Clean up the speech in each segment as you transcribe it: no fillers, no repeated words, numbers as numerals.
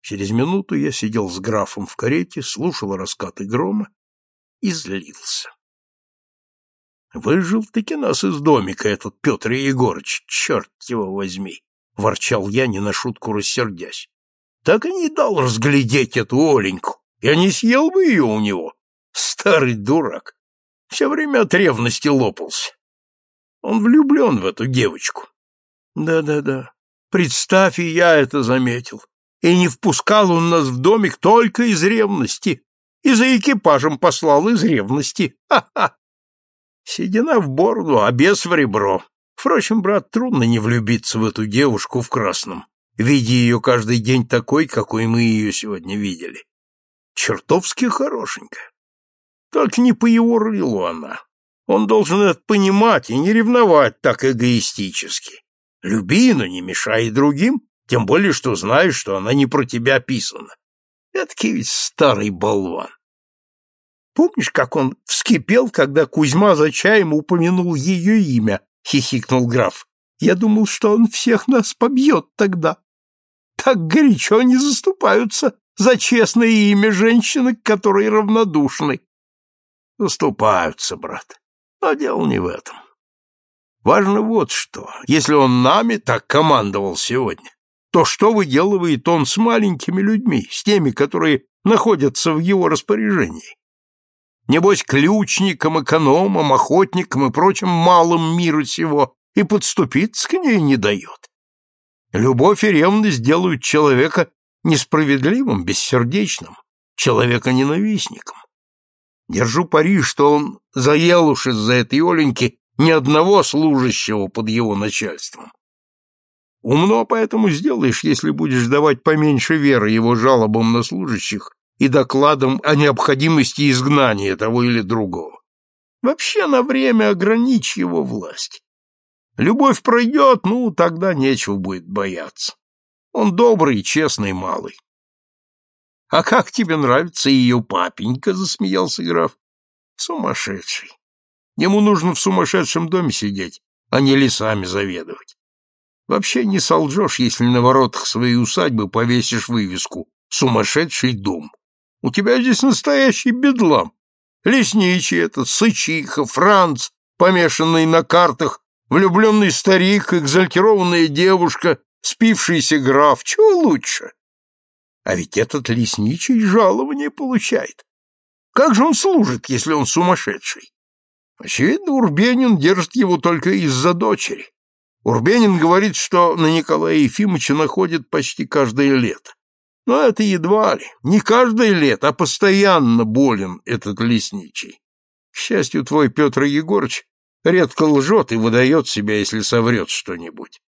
Через минуту я сидел с графом в карете, слушал раскаты грома и злился. Выжил-таки нас из домика этот Петр Егорыч, черт его возьми, — ворчал я, не на шутку рассердясь. Так и не дал разглядеть эту Оленьку. Я не съел бы ее у него. Старый дурак. Все время от ревности лопался. Он влюблен в эту девочку. Да. Представь, и я это заметил. И не впускал он нас в домик только из ревности. И за экипажем послал из ревности. Ха-ха! Седина в бороду, а бес в ребро. Впрочем, брат, трудно не влюбиться в эту девушку в красном, видя ее каждый день такой, какой мы ее сегодня видели. Чертовски хорошенькая. Только не по его рылу она. Он должен это понимать и не ревновать так эгоистически. Люби, но не мешай другим, тем более, что знаешь, что она не про тебя писана. Эдакий ведь старый болван. Помнишь, как он вскипел, когда Кузьма за чаем упомянул ее имя? — хихикнул граф. Я думал, что он всех нас побьет тогда. Так горячо не заступаются за честное имя женщины, к которой равнодушны. Заступаются, брат, но дело не в этом. Важно вот что. Если он нами так командовал сегодня, то что выделывает он с маленькими людьми, с теми, которые находятся в его распоряжении? Небось, ключникам, экономам, охотникам и прочим малым мира сего и подступиться к ней не дает. Любовь и ревность делают человека несправедливым, бессердечным, человека-ненавистником. Держу пари, что он заел уж из-за этой Оленьки ни одного служащего под его начальством. Умно поэтому сделаешь, если будешь давать поменьше веры его жалобам на служащих и докладам о необходимости изгнания того или другого. Вообще на время ограничь его власть. Любовь пройдет, тогда нечего будет бояться. Он добрый и честный малый. — А как тебе нравится ее папенька? — засмеялся граф. — Сумасшедший. Ему нужно в сумасшедшем доме сидеть, а не лесами заведовать. Вообще не солжешь, если на воротах своей усадьбы повесишь вывеску «Сумасшедший дом». У тебя здесь настоящий бедлам. Лесничий этот, сычиха, Франц, помешанный на картах, влюбленный старик, экзальтированная девушка, спившийся граф. Чего лучше? А ведь этот лесничий жалование получает. Как же он служит, если он сумасшедший? Очевидно, Урбенин держит его только из-за дочери. Урбенин говорит, что на Николая Ефимовича находит почти каждое лето. Но это едва ли. Не каждое лето, а постоянно болен этот лесничий. К счастью, твой Петр Егорыч редко лжет и выдает себя, если соврет что-нибудь.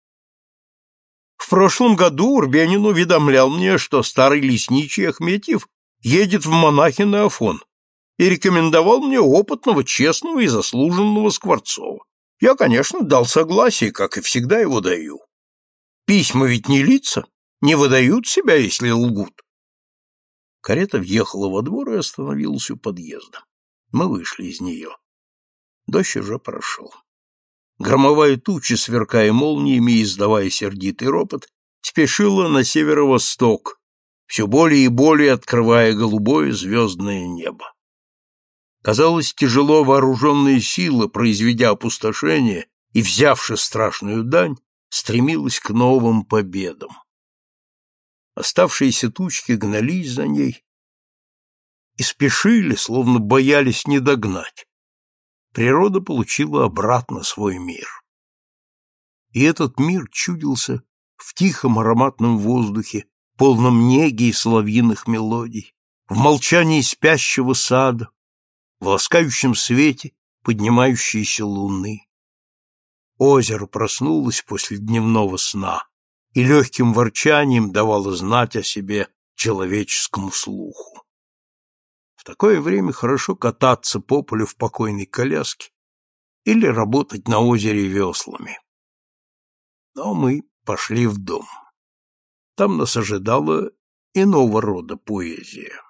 В прошлом году Урбенин уведомлял мне, что старый лесничий Ахметьев едет в монахи на Афон, и рекомендовал мне опытного, честного и заслуженного Скворцова. Я, конечно, дал согласие, как и всегда его даю. Письма ведь не лица, не выдают себя, если лгут. Карета въехала во двор и остановилась у подъезда. Мы вышли из нее. Дождь уже прошел. Громовая туча, сверкая молниями и издавая сердитый ропот, спешила на северо-восток, все более и более открывая голубое звездное небо. Казалось, тяжело вооруженная сила, произведя опустошение и взявши страшную дань, стремилась к новым победам. Оставшиеся тучки гнались за ней и спешили, словно боялись не догнать. Природа получила обратно свой мир. И этот мир чудился в тихом ароматном воздухе, полном неги и соловьиных мелодий, в молчании спящего сада, в ласкающем свете поднимающейся луны. Озеро проснулось после дневного сна и легким ворчанием давало знать о себе человеческому слуху. В такое время хорошо кататься по полю в покойной коляске или работать на озере веслами. Но мы пошли в дом. Там нас ожидала иного рода поэзия.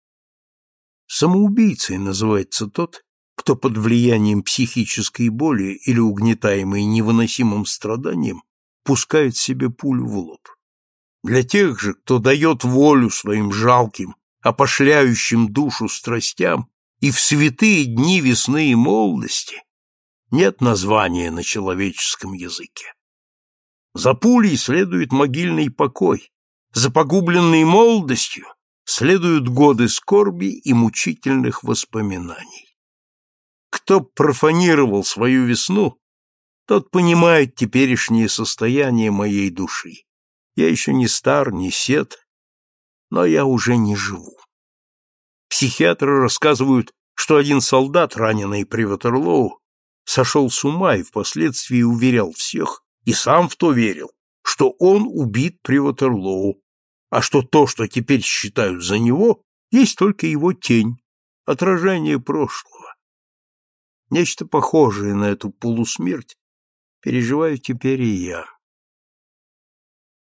Самоубийцей называется тот, кто под влиянием психической боли или угнетаемый невыносимым страданием пускает себе пулю в лоб. Для тех же, кто дает волю своим жалким, опошляющим душу страстям, и в святые дни весны и молодости нет названия на человеческом языке. За пулей следует могильный покой, за погубленной молодостью следуют годы скорби и мучительных воспоминаний. Кто профанировал свою весну, тот понимает теперешнее состояние моей души. Я еще не стар, не сед, но я уже не живу. Психиатры рассказывают, что один солдат, раненый при Ватерлоу, сошел с ума и впоследствии уверял всех, и сам в то верил, что он убит при Ватерлоу, а что то, что теперь считают за него, есть только его тень, отражение прошлого. Нечто похожее на эту полусмерть переживаю теперь и я.